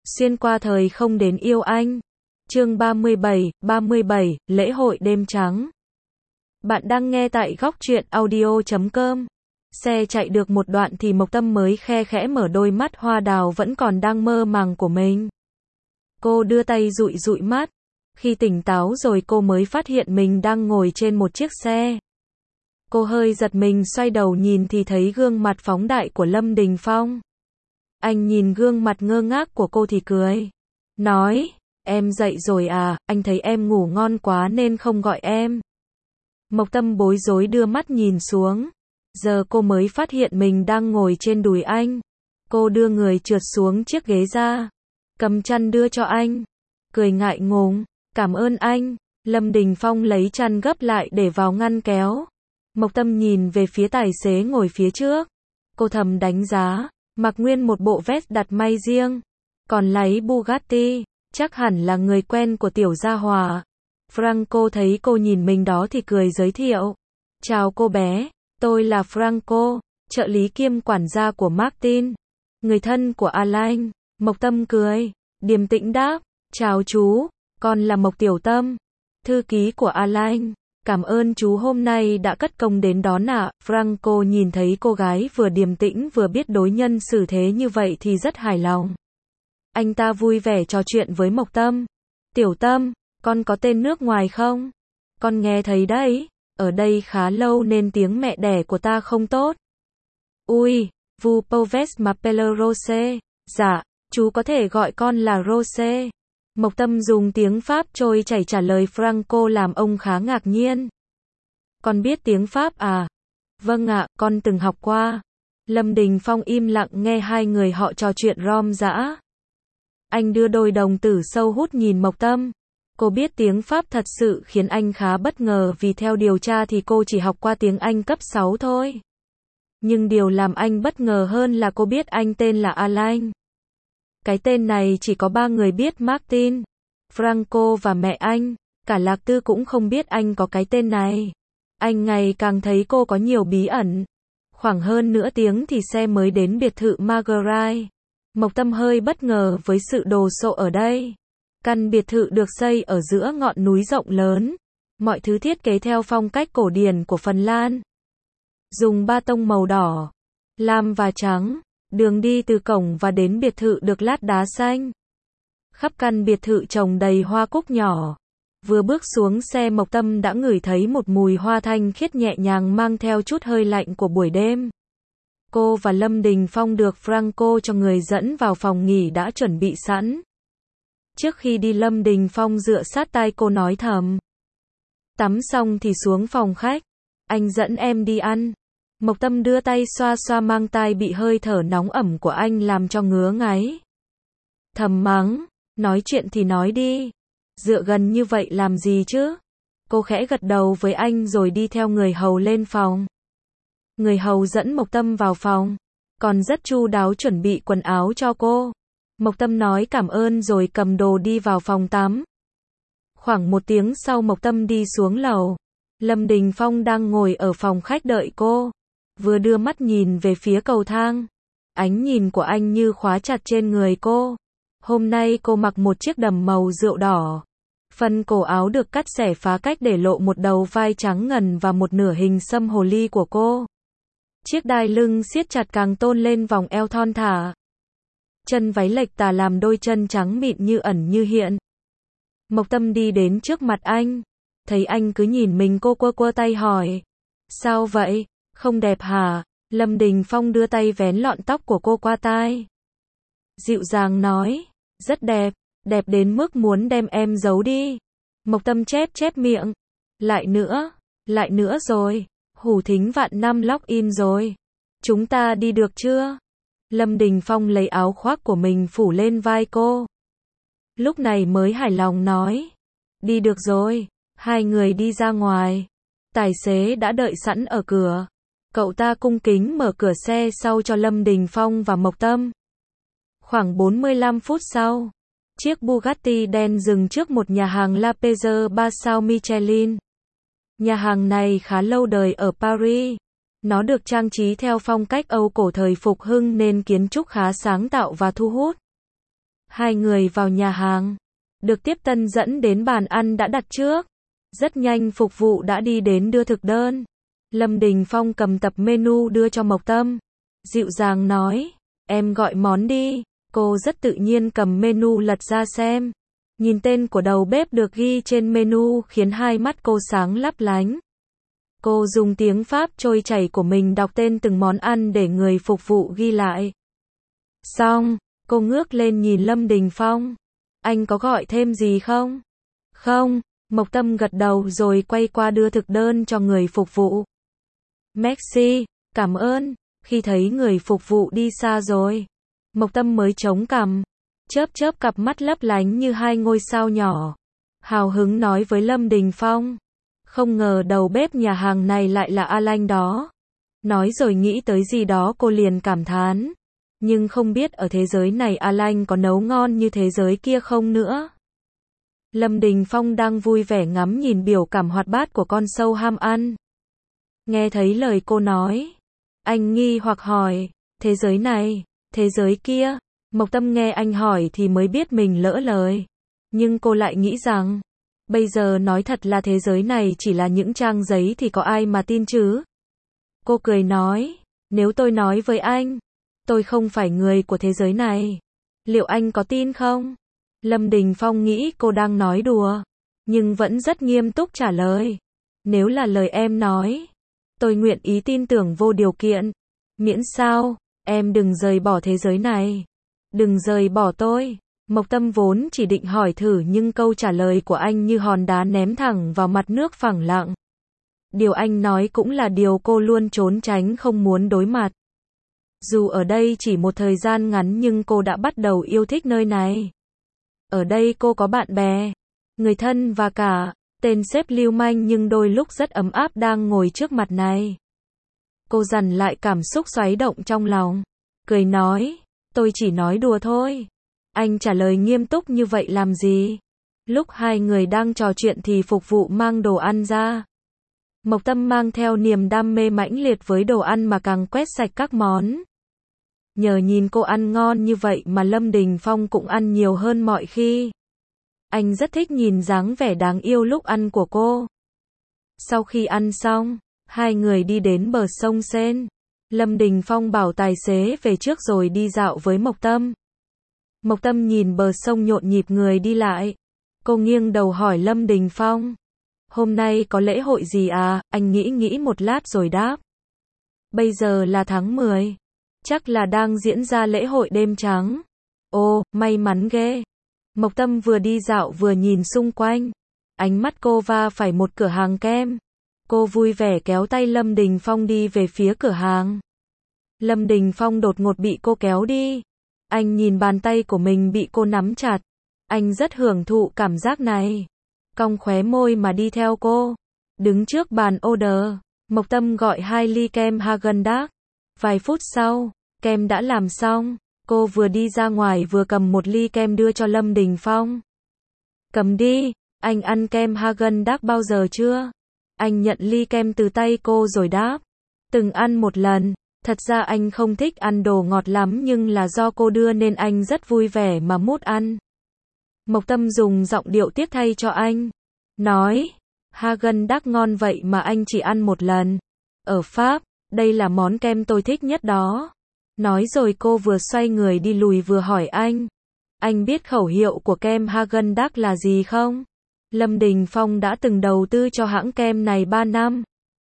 Xuyên qua thời không đến yêu anh. Chương 37, lễ hội đêm trắng. Bạn đang nghe tại góc truyện audio.com. Xe chạy được một đoạn thì Mộc Tâm mới khe khẽ mở đôi mắt hoa đào vẫn còn đang mơ màng của mình. Cô đưa tay dụi dụi mắt. Khi tỉnh táo rồi cô mới phát hiện mình đang ngồi trên một chiếc xe. Cô hơi giật mình xoay đầu nhìn thì thấy gương mặt phóng đại của Lâm Đình Phong. Anh nhìn gương mặt ngơ ngác của cô thì cười. Nói, em dậy rồi à, anh thấy em ngủ ngon quá nên không gọi em. Mộc Tâm bối rối đưa mắt nhìn xuống. Giờ cô mới phát hiện mình đang ngồi trên đùi anh. Cô đưa người trượt xuống chiếc ghế ra. Cầm chăn đưa cho anh. Cười ngại ngùng, cảm ơn anh. Lâm Đình Phong lấy chăn gấp lại để vào ngăn kéo. Mộc Tâm nhìn về phía tài xế ngồi phía trước. Cô thầm đánh giá. Mặc nguyên một bộ vest đặt may riêng. Còn lái Bugatti. Chắc hẳn là người quen của Tiểu Gia Hòa. Franco thấy cô nhìn mình đó thì cười giới thiệu. Chào cô bé, tôi là Franco, trợ lý kiêm quản gia của Martin. Người thân của Alain. Mộc Tâm cười, điềm tĩnh đáp. Chào chú, con là Mộc Tiểu Tâm, thư ký của Alain. Cảm ơn chú hôm nay đã cất công đến đón ạ. Franco nhìn thấy cô gái vừa điềm tĩnh vừa biết đối nhân xử thế như vậy thì rất hài lòng. Anh ta vui vẻ trò chuyện với Mộc Tâm. Tiểu Tâm, con có tên nước ngoài không? Con nghe thấy đấy, ở đây khá lâu nên tiếng mẹ đẻ của ta không tốt. Ui, vous pouvez m'appeler Rose. Dạ, chú có thể gọi con là Rose. Mộc Tâm dùng tiếng Pháp trôi chảy trả lời Franco làm ông khá ngạc nhiên. Con biết tiếng Pháp à? Vâng ạ, con từng học qua. Lâm Đình Phong im lặng nghe hai người họ trò chuyện rom dã. Anh đưa đôi đồng tử sâu hút nhìn Mộc Tâm. Cô biết tiếng Pháp thật sự khiến anh khá bất ngờ vì theo điều tra thì cô chỉ học qua tiếng Anh cấp 6 thôi. Nhưng điều làm anh bất ngờ hơn là cô biết anh tên là Alain. Cái tên này chỉ có 3 người biết: Martin, Franco và mẹ anh. Cả Lạc Tư cũng không biết anh có cái tên này. Anh ngày càng thấy cô có nhiều bí ẩn. Khoảng hơn nửa tiếng thì xe mới đến biệt thự Marguerite. Mộc Tâm hơi bất ngờ với sự đồ sộ ở đây. Căn biệt thự được xây ở giữa ngọn núi rộng lớn. Mọi thứ thiết kế theo phong cách cổ điển của Phần Lan. Dùng ba tông màu đỏ, lam và trắng. Đường đi từ cổng và đến biệt thự được lát đá xanh. Khắp căn biệt thự trồng đầy hoa cúc nhỏ. Vừa bước xuống xe Mộc Tâm đã ngửi thấy một mùi hoa thanh khiết nhẹ nhàng mang theo chút hơi lạnh của buổi đêm. Cô và Lâm Đình Phong được Franco cho người dẫn vào phòng nghỉ đã chuẩn bị sẵn. Trước khi đi Lâm Đình Phong dựa sát tai cô nói thầm. Tắm xong thì xuống phòng khách. Anh dẫn em đi ăn. Mộc Tâm đưa tay xoa xoa mang tai bị hơi thở nóng ẩm của anh làm cho ngứa ngáy. Thầm mắng, nói chuyện thì nói đi. Dựa gần như vậy làm gì chứ? Cô khẽ gật đầu với anh rồi đi theo người hầu lên phòng. Người hầu dẫn Mộc Tâm vào phòng. Còn rất chu đáo chuẩn bị quần áo cho cô. Mộc Tâm nói cảm ơn rồi cầm đồ đi vào phòng tắm. Khoảng 1 tiếng sau Mộc Tâm đi xuống lầu. Lâm Đình Phong đang ngồi ở phòng khách đợi cô. Vừa đưa mắt nhìn về phía cầu thang. Ánh nhìn của anh như khóa chặt trên người cô. Hôm nay cô mặc một chiếc đầm màu rượu đỏ. Phần cổ áo được cắt xẻ phá cách để lộ một đầu vai trắng ngần và một nửa hình xăm hồ ly của cô. Chiếc đai lưng siết chặt càng tôn lên vòng eo thon thả. Chân váy lệch tà làm đôi chân trắng mịn như ẩn như hiện. Mộc Tâm đi đến trước mặt anh. Thấy anh cứ nhìn mình cô quơ tay hỏi. Sao vậy? Không đẹp hả? Lâm Đình Phong đưa tay vén lọn tóc của cô qua tai. Dịu dàng nói. Rất đẹp. Đẹp đến mức muốn đem em giấu đi. Mộc Tâm chép miệng. Lại nữa rồi. Hủ Thính vạn năm log in rồi. Chúng ta đi được chưa? Lâm Đình Phong lấy áo khoác của mình phủ lên vai cô. Lúc này mới hài lòng nói. Đi được rồi. Hai người đi ra ngoài. Tài xế đã đợi sẵn ở cửa. Cậu ta cung kính mở cửa xe sau cho Lâm Đình Phong và Mộc Tâm. Khoảng 45 phút sau, chiếc Bugatti đen dừng trước một nhà hàng La Pizza 3 sao Michelin. Nhà hàng này khá lâu đời ở Paris. Nó được trang trí theo phong cách Âu cổ thời phục hưng nên kiến trúc khá sáng tạo và thu hút. Hai người vào nhà hàng, được tiếp tân dẫn đến bàn ăn đã đặt trước. Rất nhanh phục vụ đã đi đến đưa thực đơn. Lâm Đình Phong cầm tập menu đưa cho Mộc Tâm. Dịu dàng nói, em gọi món đi. Cô rất tự nhiên cầm menu lật ra xem. Nhìn tên của đầu bếp được ghi trên menu khiến hai mắt cô sáng lấp lánh. Cô dùng tiếng Pháp trôi chảy của mình đọc tên từng món ăn để người phục vụ ghi lại. Xong, cô ngước lên nhìn Lâm Đình Phong. Anh có gọi thêm gì không? Không, Mộc Tâm gật đầu rồi quay qua đưa thực đơn cho người phục vụ. Merci, cảm ơn. Khi thấy người phục vụ đi xa rồi, Mộc Tâm mới chống cằm, chớp chớp cặp mắt lấp lánh như hai ngôi sao nhỏ. Hào hứng nói với Lâm Đình Phong. Không ngờ đầu bếp nhà hàng này lại là A Lanh đó. Nói rồi nghĩ tới gì đó cô liền cảm thán. Nhưng không biết ở thế giới này A Lanh có nấu ngon như thế giới kia không nữa. Lâm Đình Phong đang vui vẻ ngắm nhìn biểu cảm hoạt bát của con sâu ham ăn. Nghe thấy lời cô nói, anh nghi hoặc hỏi, thế giới này, thế giới kia. Mộc Tâm nghe anh hỏi thì mới biết mình lỡ lời. Nhưng cô lại nghĩ rằng, bây giờ nói thật là thế giới này chỉ là những trang giấy thì có ai mà tin chứ? Cô cười nói, nếu tôi nói với anh, tôi không phải người của thế giới này, liệu anh có tin không? Lâm Đình Phong nghĩ cô đang nói đùa, nhưng vẫn rất nghiêm túc trả lời. Nếu là lời em nói, tôi nguyện ý tin tưởng vô điều kiện. Miễn sao, em đừng rời bỏ thế giới này. Đừng rời bỏ tôi. Mộc Tâm vốn chỉ định hỏi thử nhưng câu trả lời của anh như hòn đá ném thẳng vào mặt nước phẳng lặng. Điều anh nói cũng là điều cô luôn trốn tránh không muốn đối mặt. Dù ở đây chỉ một thời gian ngắn nhưng cô đã bắt đầu yêu thích nơi này. Ở đây cô có bạn bè, người thân và cả tên sếp lưu manh nhưng đôi lúc rất ấm áp đang ngồi trước mặt này. Cô dằn lại cảm xúc xoáy động trong lòng, cười nói, tôi chỉ nói đùa thôi. Anh trả lời nghiêm túc như vậy làm gì? Lúc hai người đang trò chuyện thì phục vụ mang đồ ăn ra. Mộc Tâm mang theo niềm đam mê mãnh liệt với đồ ăn mà càng quét sạch các món. Nhờ nhìn cô ăn ngon như vậy mà Lâm Đình Phong cũng ăn nhiều hơn mọi khi. Anh rất thích nhìn dáng vẻ đáng yêu lúc ăn của cô. Sau khi ăn xong, hai người đi đến bờ sông Sen. Lâm Đình Phong bảo tài xế về trước rồi đi dạo với Mộc Tâm. Mộc Tâm nhìn bờ sông nhộn nhịp người đi lại. Cô nghiêng đầu hỏi Lâm Đình Phong. Hôm nay có lễ hội gì à? Anh nghĩ một lát rồi đáp. Bây giờ là tháng 10. Chắc là đang diễn ra lễ hội đêm trắng. Ồ, may mắn ghê. Mộc Tâm vừa đi dạo vừa nhìn xung quanh. Ánh mắt cô va phải một cửa hàng kem. Cô vui vẻ kéo tay Lâm Đình Phong đi về phía cửa hàng. Lâm Đình Phong đột ngột bị cô kéo đi. Anh nhìn bàn tay của mình bị cô nắm chặt. Anh rất hưởng thụ cảm giác này. Cong khóe môi mà đi theo cô. Đứng trước bàn order, Mộc Tâm gọi 2 ly kem Häagen-Dazs. Vài phút sau, kem đã làm xong. Cô vừa đi ra ngoài vừa cầm một ly kem đưa cho Lâm Đình Phong. Cầm đi, anh ăn kem Häagen-Dazs bao giờ chưa? Anh nhận ly kem từ tay cô rồi đáp. Từng ăn một lần. Thật ra anh không thích ăn đồ ngọt lắm nhưng là do cô đưa nên anh rất vui vẻ mà mút ăn. Mộc Tâm dùng giọng điệu tiếc thay cho anh. Nói, Häagen-Dazs ngon vậy mà anh chỉ ăn một lần. Ở Pháp, đây là món kem tôi thích nhất đó. Nói rồi cô vừa xoay người đi lùi vừa hỏi anh. Anh biết khẩu hiệu của kem Häagen-Dazs là gì không? Lâm Đình Phong đã từng đầu tư cho hãng kem này 3 năm.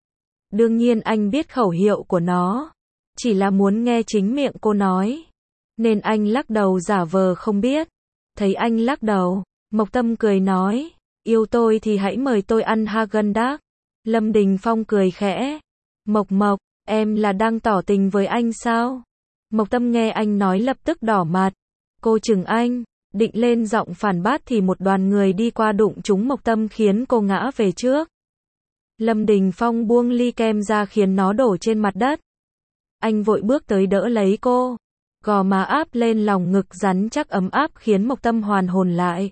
Đương nhiên anh biết khẩu hiệu của nó. Chỉ là muốn nghe chính miệng cô nói. Nên anh lắc đầu giả vờ không biết. Thấy anh lắc đầu, Mộc Tâm cười nói. Yêu tôi thì hãy mời tôi ăn Häagen-Dazs. Lâm Đình Phong cười khẽ. Mộc, em là đang tỏ tình với anh sao? Mộc Tâm nghe anh nói lập tức đỏ mặt. Cô chừng anh, định lên giọng phản bác thì một đoàn người đi qua đụng trúng Mộc Tâm khiến cô ngã về trước. Lâm Đình Phong buông ly kem ra khiến nó đổ trên mặt đất. Anh vội bước tới đỡ lấy cô. Gò má áp lên lòng ngực rắn chắc ấm áp khiến Mộc Tâm hoàn hồn lại.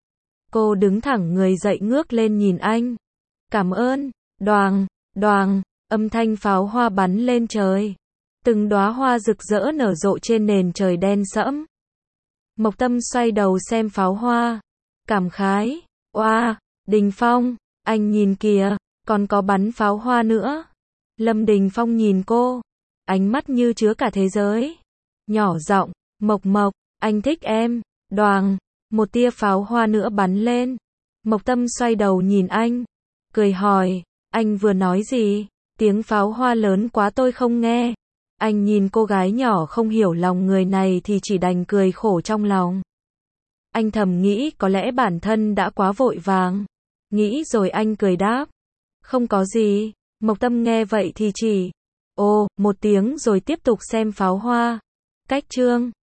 Cô đứng thẳng người dậy ngước lên nhìn anh. Cảm ơn. Đoàng, đoàng, âm thanh pháo hoa bắn lên trời. Từng đóa hoa rực rỡ nở rộ trên nền trời đen sẫm. Mộc Tâm xoay đầu xem pháo hoa. Cảm khái. Oa, Đình Phong, anh nhìn kìa, còn có bắn pháo hoa nữa. Lâm Đình Phong nhìn cô, ánh mắt như chứa cả thế giới. Nhỏ giọng, Mộc Mộc, anh thích em. Đoàng, một tia pháo hoa nữa bắn lên. Mộc Tâm xoay đầu nhìn anh, cười hỏi, anh vừa nói gì? Tiếng pháo hoa lớn quá tôi không nghe. Anh nhìn cô gái nhỏ không hiểu lòng người này thì chỉ đành cười khổ trong lòng. Anh thầm nghĩ có lẽ bản thân đã quá vội vàng. Nghĩ rồi anh cười đáp. Không có gì. Mộc Tâm nghe vậy thì chỉ. Ồ, một tiếng rồi tiếp tục xem pháo hoa. Cách chương